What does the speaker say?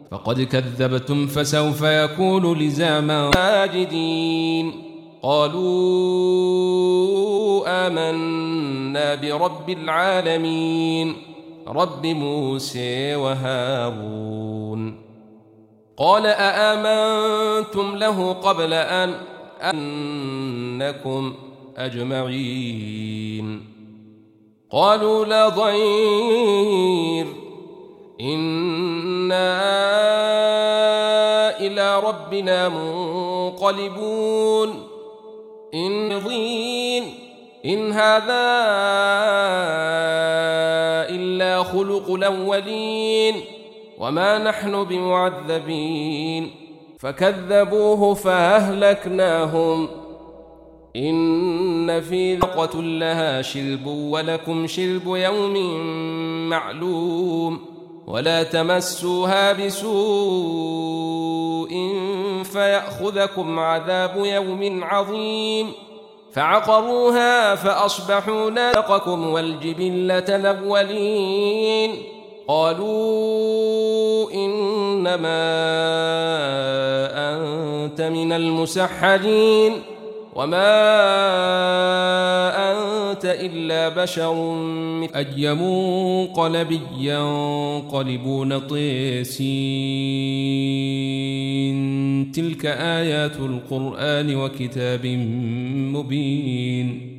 فقد كذبتم فسوف يكون لزاما ماجدين. قالوا آمنا برب العالمين رب موسى وهارون. قال أآمنتم له قبل أن أنكم أجمعين. قالوا لا ضير إنا إلى ربنا منقلبون. إن هذا إلا خلق الأولين وما نحن بمعذبين. فكذبوه فأهلكناهم. إن في ذقة لها شرب ولكم شرب يوم معلوم ولا تمسوها بسوء فيأخذكم عذاب يوم عظيم. فعقروها فأصبحوا ناقكم والجبلة الأولين. قالوا إنما أنت من المسحرين وما أنت إلا بشر أي منقلب ينقلبون طيسين. تلك آيات القرآن وكتاب مبين.